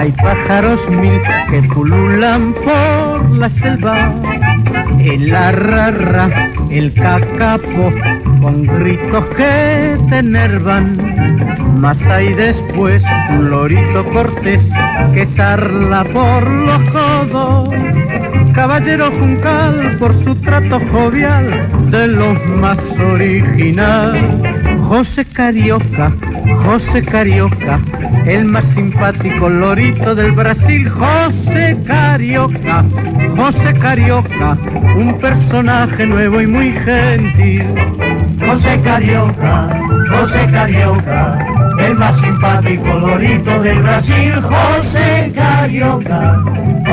Hay pájaros mil que pululan por la selva, el arrarra, el cacapo, con gritos que te enervan. Mas hay después un lorito cortés que charla por los codos, caballero juncal por su trato jovial, de los más original. José Carioca, el más simpático lorito del Brasil. José Carioca, un personaje nuevo y muy gentil. José Carioca, el más simpático lorito del Brasil. José Carioca,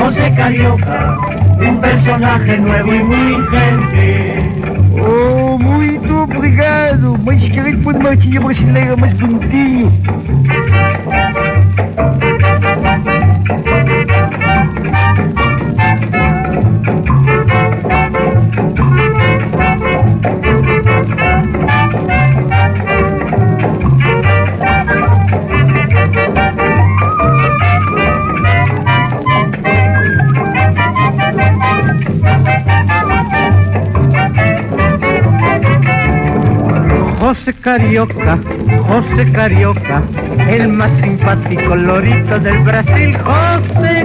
un personaje nuevo y muy gentil. Oh, muito obrigado, mas quero pôr uma martinha brasileira mais bonitinho. José Carioca, el más simpático lorito del Brasil. José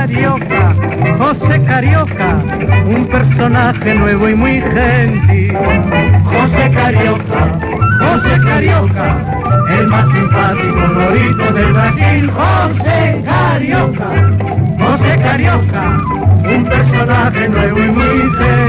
Carioca, un personaje nuevo y muy gentil. José Carioca, el más simpático lorito del Brasil. José Carioca, un personaje nuevo y muy gentil.